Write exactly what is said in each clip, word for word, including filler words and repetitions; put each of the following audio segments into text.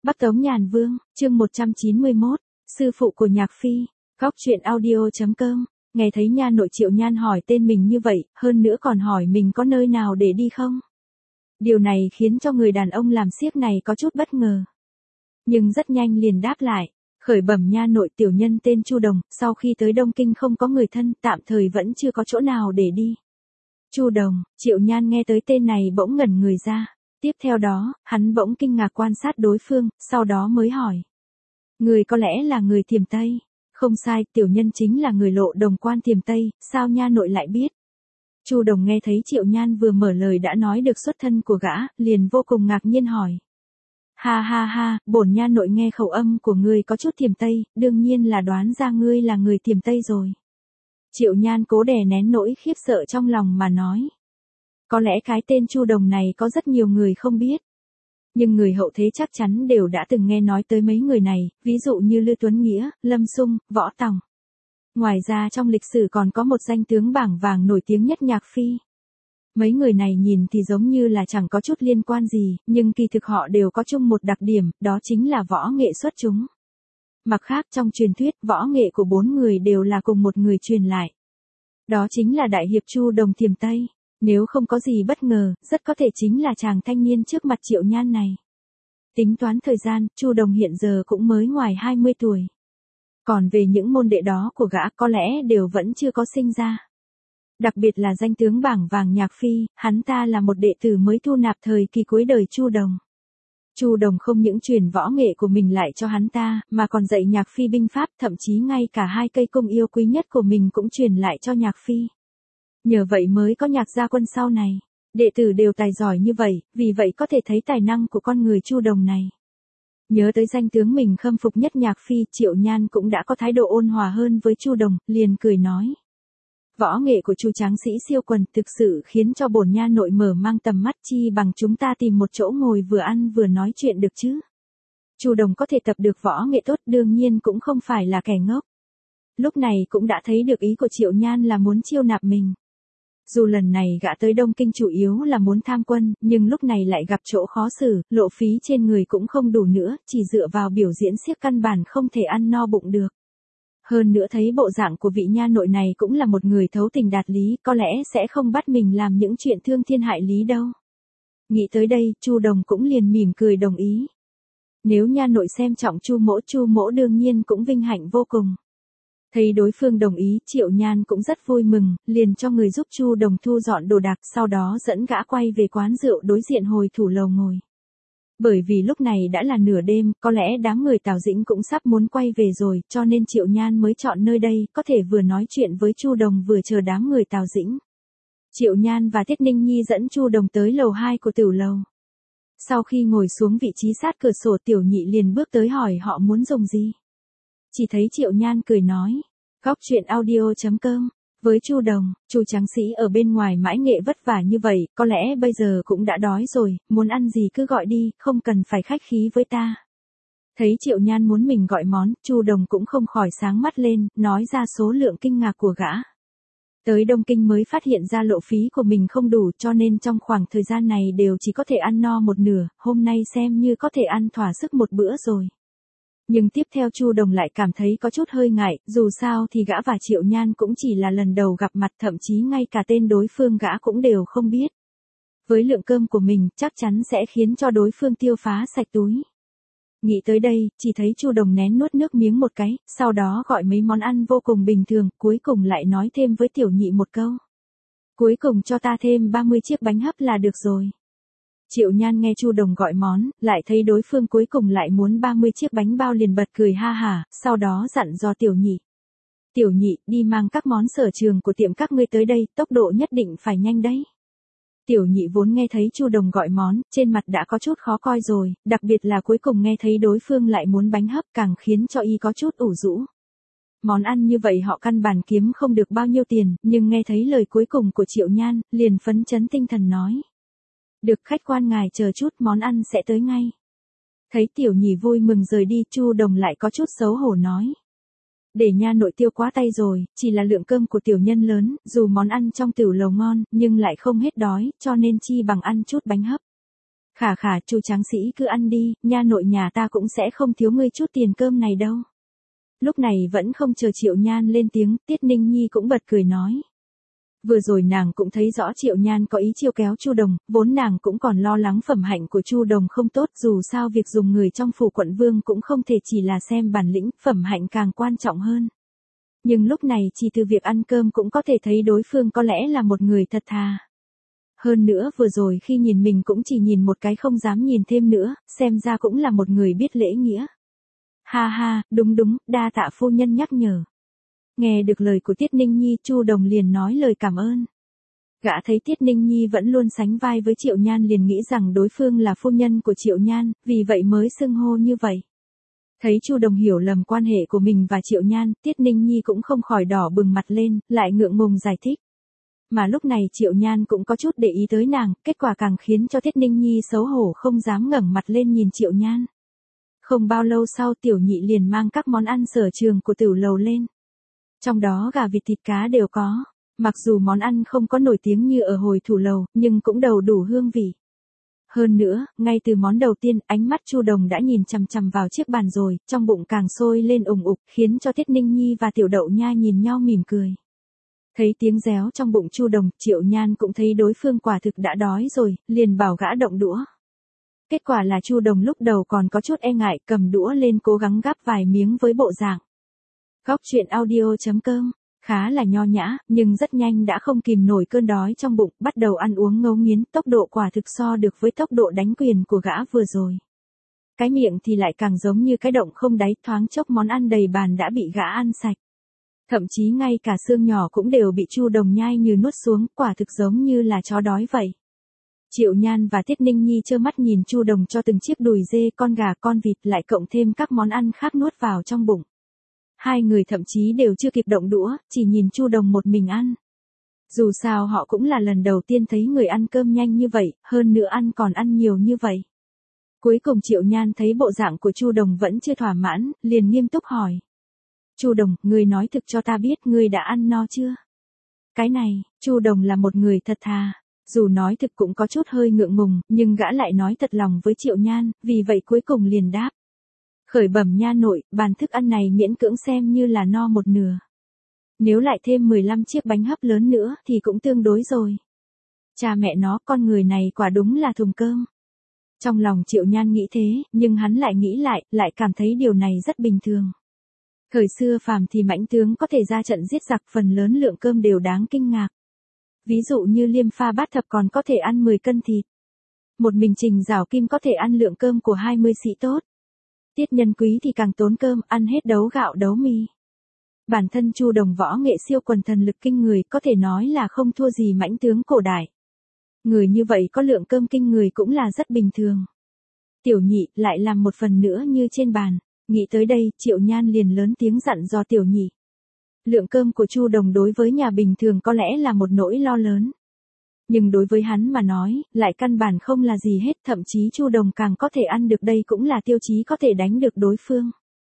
Bắc Tống Nhàn Vương, chương một trăm chín mươi mốt, sư phụ của Nhạc Phi, góc truyện audio.com, nghe thấy nha nội Triệu Nhan hỏi tên mình như vậy, hơn nữa còn hỏi mình có nơi nào để đi không. Điều này khiến cho người đàn ông làm xiếc này có chút bất ngờ. Nhưng rất nhanh liền đáp lại, khởi bẩm nha nội tiểu nhân tên Chu Đồng, sau khi tới Đông Kinh không có người thân, tạm thời vẫn chưa có chỗ nào để đi. Chu Đồng, Triệu Nhan nghe tới tên này bỗng ngẩn người ra. Tiếp theo đó, hắn bỗng kinh ngạc quan sát đối phương, sau đó mới hỏi. Người có lẽ là người Thiểm Tây. Không sai, tiểu nhân chính là người Lộ Đồng quan Thiểm Tây, sao nha nội lại biết? Chu Đồng nghe thấy Triệu Nhan vừa mở lời đã nói được xuất thân của gã, liền vô cùng ngạc nhiên hỏi. Ha ha ha, bổn nha nội nghe khẩu âm của ngươi có chút Thiểm Tây, đương nhiên là đoán ra ngươi là người Thiểm Tây rồi. Triệu Nhan cố đè nén nỗi khiếp sợ trong lòng mà nói. Có lẽ cái tên Chu Đồng này có rất nhiều người không biết. Nhưng người hậu thế chắc chắn đều đã từng nghe nói tới mấy người này, ví dụ như Lư Tuấn Nghĩa, Lâm Sung, Võ Tòng. Ngoài ra trong lịch sử còn có một danh tướng bảng vàng nổi tiếng nhất Nhạc Phi. Mấy người này nhìn thì giống như là chẳng có chút liên quan gì, nhưng kỳ thực họ đều có chung một đặc điểm, đó chính là võ nghệ xuất chúng. Mặt khác trong truyền thuyết, võ nghệ của bốn người đều là cùng một người truyền lại. Đó chính là Đại Hiệp Chu Đồng Thiểm Tây. Nếu không có gì bất ngờ, rất có thể chính là chàng thanh niên trước mặt Triệu Nhan này. Tính toán thời gian, Chu Đồng hiện giờ cũng mới ngoài hai mươi tuổi. Còn về những môn đệ đó của gã có lẽ đều vẫn chưa có sinh ra. Đặc biệt là danh tướng bảng vàng Nhạc Phi, hắn ta là một đệ tử mới thu nạp thời kỳ cuối đời Chu Đồng. Chu Đồng không những truyền võ nghệ của mình lại cho hắn ta, mà còn dạy Nhạc Phi binh pháp, thậm chí ngay cả hai cây cung yêu quý nhất của mình cũng truyền lại cho Nhạc Phi. Nhờ vậy mới có Nhạc gia quân sau này. Đệ tử đều tài giỏi như vậy, vì vậy có thể thấy tài năng của con người Chu Đồng này. Nhớ tới danh tướng mình khâm phục nhất Nhạc Phi, Triệu Nhan cũng đã có thái độ ôn hòa hơn với Chu Đồng, liền cười nói. Võ nghệ của Chu tráng sĩ siêu quần thực sự khiến cho bổn nha nội mở mang tầm mắt, chi bằng chúng ta tìm một chỗ ngồi vừa ăn vừa nói chuyện được chứ. Chu Đồng có thể tập được võ nghệ tốt đương nhiên cũng không phải là kẻ ngốc. Lúc này cũng đã thấy được ý của Triệu Nhan là muốn chiêu nạp mình. Dù lần này gã tới Đông Kinh chủ yếu là muốn tham quân, nhưng lúc này lại gặp chỗ khó xử, lộ phí trên người cũng không đủ nữa, chỉ dựa vào biểu diễn xiếc căn bản không thể ăn no bụng được. Hơn nữa thấy bộ dạng của vị nha nội này cũng là một người thấu tình đạt lý, có lẽ sẽ không bắt mình làm những chuyện thương thiên hại lý đâu. Nghĩ tới đây, Chu Đồng cũng liền mỉm cười đồng ý. Nếu nha nội xem trọng Chu mỗ, Chu mỗ đương nhiên cũng vinh hạnh vô cùng. Thấy đối phương đồng ý, Triệu Nhan cũng rất vui mừng, liền cho người giúp Chu Đồng thu dọn đồ đạc, sau đó dẫn gã quay về quán rượu đối diện hồi thủ lầu ngồi. Bởi vì lúc này đã là nửa đêm, có lẽ đám người Tào Dĩnh cũng sắp muốn quay về rồi, cho nên Triệu Nhan mới chọn nơi đây, có thể vừa nói chuyện với Chu Đồng vừa chờ đám người Tào Dĩnh. Triệu Nhan và Tiết Ninh Nhi dẫn Chu Đồng tới lầu hai của tiểu lầu. Sau khi ngồi xuống vị trí sát cửa sổ, Tiểu Nhị liền bước tới hỏi họ muốn dùng gì. Chỉ thấy Triệu Nhan cười nói, góc truyện audio.com, với Chu Đồng, Chu tráng sĩ ở bên ngoài mãi nghệ vất vả như vậy, có lẽ bây giờ cũng đã đói rồi, muốn ăn gì cứ gọi đi, không cần phải khách khí với ta. Thấy Triệu Nhan muốn mình gọi món, Chu Đồng cũng không khỏi sáng mắt lên, nói ra số lượng kinh ngạc của gã. Tới Đông Kinh mới phát hiện ra lộ phí của mình không đủ, cho nên trong khoảng thời gian này đều chỉ có thể ăn no một nửa, hôm nay xem như có thể ăn thỏa sức một bữa rồi. Nhưng tiếp theo Chu Đồng lại cảm thấy có chút hơi ngại, dù sao thì gã và Triệu Nhan cũng chỉ là lần đầu gặp mặt, thậm chí ngay cả tên đối phương gã cũng đều không biết. Với lượng cơm của mình, chắc chắn sẽ khiến cho đối phương tiêu phá sạch túi. Nghĩ tới đây, chỉ thấy Chu Đồng nén nuốt nước miếng một cái, sau đó gọi mấy món ăn vô cùng bình thường, cuối cùng lại nói thêm với Tiểu Nhị một câu. Cuối cùng cho ta thêm ba mươi chiếc bánh hấp là được rồi. Triệu Nhan nghe Chu Đồng gọi món, lại thấy đối phương cuối cùng lại muốn ba mươi chiếc bánh bao liền bật cười ha hả, sau đó dặn dò Tiểu Nhị. Tiểu Nhị, đi mang các món sở trường của tiệm các ngươi tới đây, tốc độ nhất định phải nhanh đấy. Tiểu Nhị vốn nghe thấy Chu Đồng gọi món, trên mặt đã có chút khó coi rồi, đặc biệt là cuối cùng nghe thấy đối phương lại muốn bánh hấp càng khiến cho y có chút ủ rũ. Món ăn như vậy họ căn bản kiếm không được bao nhiêu tiền, nhưng nghe thấy lời cuối cùng của Triệu Nhan, liền phấn chấn tinh thần nói. Được, khách quan ngài chờ chút, món ăn sẽ tới ngay. Thấy Tiểu Nhị vui mừng rời đi, Chu Đồng lại có chút xấu hổ nói. Để nha nội tiêu quá tay rồi, chỉ là lượng cơm của tiểu nhân lớn, dù món ăn trong tiểu lầu ngon, nhưng lại không hết đói, cho nên chi bằng ăn chút bánh hấp. Khả khả, chu tráng sĩ cứ ăn đi, nha nội nhà ta cũng sẽ không thiếu ngươi chút tiền cơm này đâu. Lúc này vẫn không chờ Triệu Nhan lên tiếng, Tiết Ninh Nhi cũng bật cười nói. Vừa rồi nàng cũng thấy rõ Triệu Nhan có ý chiêu kéo Chu Đồng, vốn nàng cũng còn lo lắng phẩm hạnh của Chu Đồng không tốt, dù sao việc dùng người trong phủ quận vương cũng không thể chỉ là xem bản lĩnh, phẩm hạnh càng quan trọng hơn. Nhưng lúc này chỉ từ việc ăn cơm cũng có thể thấy đối phương có lẽ là một người thật thà. Hơn nữa vừa rồi khi nhìn mình cũng chỉ nhìn một cái không dám nhìn thêm nữa, xem ra cũng là một người biết lễ nghĩa. Ha ha, đúng đúng, đa tạ phu nhân nhắc nhở. Nghe được lời của Tiết Ninh Nhi, Chu Đồng liền nói lời cảm ơn. Gã thấy Tiết Ninh Nhi vẫn luôn sánh vai với Triệu Nhan liền nghĩ rằng đối phương là phu nhân của Triệu Nhan, vì vậy mới xưng hô như vậy. Thấy Chu Đồng hiểu lầm quan hệ của mình và Triệu Nhan, Tiết Ninh Nhi cũng không khỏi đỏ bừng mặt lên, lại ngượng ngùng giải thích. Mà lúc này Triệu Nhan cũng có chút để ý tới nàng, kết quả càng khiến cho Tiết Ninh Nhi xấu hổ không dám ngẩng mặt lên nhìn Triệu Nhan. Không bao lâu sau Tiểu Nhị liền mang các món ăn sở trường của tiểu lầu lên. Trong đó gà vịt thịt cá đều có, mặc dù món ăn không có nổi tiếng như ở hồi thủ lầu, nhưng cũng đầu đủ hương vị. Hơn nữa, ngay từ món đầu tiên, ánh mắt Chu Đồng đã nhìn chằm chằm vào chiếc bàn rồi, trong bụng càng sôi lên ủng ục, khiến cho Tiết Ninh Nhi và Tiểu Đậu Nha nhìn nhau mỉm cười. Thấy tiếng réo trong bụng Chu Đồng, Triệu Nhan cũng thấy đối phương quả thực đã đói rồi, liền bảo gã động đũa. Kết quả là Chu Đồng lúc đầu còn có chút e ngại, cầm đũa lên cố gắng gắp vài miếng với bộ dạng. Góc truyện audio chấm com, khá là nho nhã, nhưng rất nhanh đã không kìm nổi cơn đói trong bụng, bắt đầu ăn uống ngấu nghiến, tốc độ quả thực so được với tốc độ đánh quyền của gã vừa rồi. Cái miệng thì lại càng giống như cái động không đáy, thoáng chốc món ăn đầy bàn đã bị gã ăn sạch. Thậm chí ngay cả xương nhỏ cũng đều bị Chu Đồng nhai như nuốt xuống, quả thực giống như là chó đói vậy. Triệu Nhan và Tiết Ninh Nhi trơ mắt nhìn Chu Đồng cho từng chiếc đùi dê, con gà, con vịt lại cộng thêm các món ăn khác nuốt vào trong bụng. Hai người thậm chí đều chưa kịp động đũa, chỉ nhìn Chu Đồng một mình ăn. Dù sao họ cũng là lần đầu tiên thấy người ăn cơm nhanh như vậy, hơn nữa ăn còn ăn nhiều như vậy. Cuối cùng Triệu Nhan thấy bộ dạng của Chu Đồng vẫn chưa thỏa mãn, liền nghiêm túc hỏi. Chu Đồng, ngươi nói thực cho ta biết ngươi đã ăn no chưa? Cái này, Chu Đồng là một người thật thà. Dù nói thực cũng có chút hơi ngượng ngùng, nhưng gã lại nói thật lòng với Triệu Nhan, vì vậy cuối cùng liền đáp. Khởi bẩm nha nội, bàn thức ăn này miễn cưỡng xem như là no một nửa. Nếu lại thêm mười lăm chiếc bánh hấp lớn nữa thì cũng tương đối rồi. Cha mẹ nó, con người này quả đúng là thùng cơm. Trong lòng Triệu Nhan nghĩ thế, nhưng hắn lại nghĩ lại, lại cảm thấy điều này rất bình thường. Thời xưa phàm thì mãnh tướng có thể ra trận giết giặc, phần lớn lượng cơm đều đáng kinh ngạc. Ví dụ như Liêm Pha Bát Thập còn có thể ăn mười cân thịt. Một mình Trình Giảo Kim có thể ăn lượng cơm của hai mươi sĩ tốt. Tiết Nhân Quý thì càng tốn cơm, ăn hết đấu gạo đấu mì. Bản thân Chu Đồng võ nghệ siêu quần thần lực kinh người, có thể nói là không thua gì mãnh tướng cổ đại. Người như vậy có lượng cơm kinh người cũng là rất bình thường. Tiểu Nhị lại làm một phần nữa như trên bàn. Nghĩ tới đây, Triệu Nhan liền lớn tiếng dặn dò Tiểu Nhị. Lượng cơm của Chu Đồng đối với nhà bình thường có lẽ là một nỗi lo lớn. Nhưng đối với hắn mà nói, lại căn bản không là gì hết, thậm chí Chu Đồng càng có thể ăn được đây cũng là tiêu chí có thể đánh được đối phương.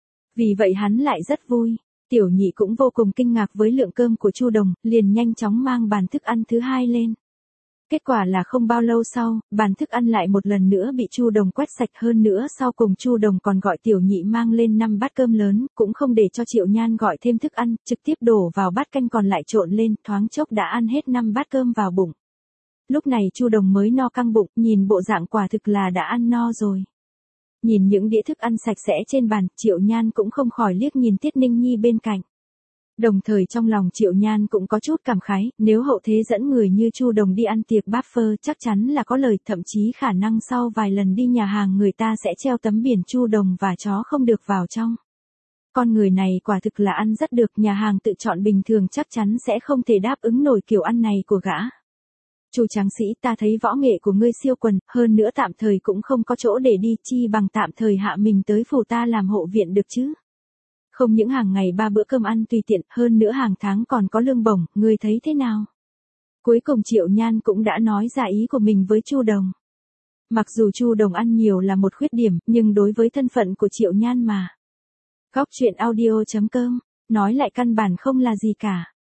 Vì vậy hắn lại rất vui. Tiểu Nhị cũng vô cùng kinh ngạc với lượng cơm của Chu Đồng, liền nhanh chóng mang bàn thức ăn thứ hai lên. Kết quả là không bao lâu sau, bàn thức ăn lại một lần nữa bị Chu Đồng quét sạch, hơn nữa sau cùng Chu Đồng còn gọi Tiểu Nhị mang lên năm bát cơm lớn, cũng không để cho Triệu Nhan gọi thêm thức ăn, trực tiếp đổ vào bát canh còn lại trộn lên, thoáng chốc đã ăn hết năm bát cơm vào bụng. Lúc này Chu Đồng mới no căng bụng, nhìn bộ dạng quả thực là đã ăn no rồi. Nhìn những đĩa thức ăn sạch sẽ trên bàn, Triệu Nhan cũng không khỏi liếc nhìn Tiết Ninh Nhi bên cạnh. Đồng thời trong lòng Triệu Nhan cũng có chút cảm khái, nếu hậu thế dẫn người như Chu Đồng đi ăn tiệc buffet chắc chắn là có lời, thậm chí khả năng sau vài lần đi nhà hàng người ta sẽ treo tấm biển Chu Đồng và chó không được vào trong. Con người này quả thực là ăn rất được, nhà hàng tự chọn bình thường chắc chắn sẽ không thể đáp ứng nổi kiểu ăn này của gã. Chu tráng sĩ, ta thấy võ nghệ của ngươi siêu quần, hơn nữa tạm thời cũng không có chỗ để đi, chi bằng tạm thời hạ mình tới phủ ta làm hộ viện được chứ. Không những hàng ngày ba bữa cơm ăn tùy tiện, hơn nữa hàng tháng còn có lương bổng, ngươi thấy thế nào? Cuối cùng Triệu Nhan cũng đã nói ra ý của mình với Chu Đồng. Mặc dù Chu Đồng ăn nhiều là một khuyết điểm, nhưng đối với thân phận của Triệu Nhan mà. Góc truyện audio chấm com, nói lại căn bản không là gì cả.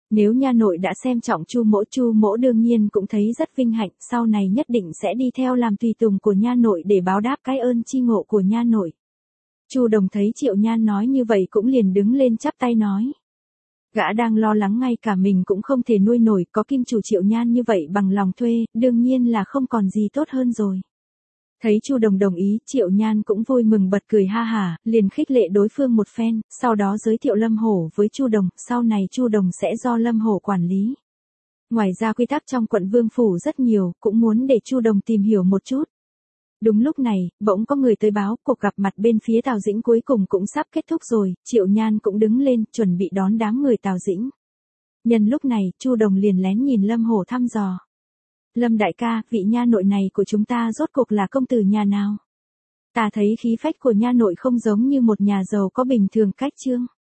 Nếu nha nội đã xem trọng Chu Mỗ, Chu Mỗ đương nhiên cũng thấy rất vinh hạnh, sau này nhất định sẽ đi theo làm tùy tùng của nha nội để báo đáp cái ơn chi ngộ của nha nội. Chu Đồng thấy Triệu Nhan nói như vậy cũng liền đứng lên chắp tay nói. Gã đang lo lắng ngay cả mình cũng không thể nuôi nổi, có kim chủ Triệu Nhan như vậy bằng lòng thuê, đương nhiên là không còn gì tốt hơn rồi. Thấy Chu Đồng đồng ý, Triệu Nhan cũng vui mừng bật cười ha hả, liền khích lệ đối phương một phen, sau đó giới thiệu Lâm Hổ với Chu Đồng, sau này Chu Đồng sẽ do Lâm Hổ quản lý. Ngoài ra quy tắc trong quận Vương Phủ rất nhiều, cũng muốn để Chu Đồng tìm hiểu một chút. Đúng lúc này, bỗng có người tới báo, cuộc gặp mặt bên phía Tào Dĩnh cuối cùng cũng sắp kết thúc rồi, Triệu Nhan cũng đứng lên, chuẩn bị đón đám người Tào Dĩnh. Nhân lúc này, Chu Đồng liền lén nhìn Lâm Hổ thăm dò. Lâm đại ca, vị nha nội này của chúng ta rốt cuộc là công tử nhà nào? Ta thấy khí phách của nha nội không giống như một nhà giàu có bình thường cách trương.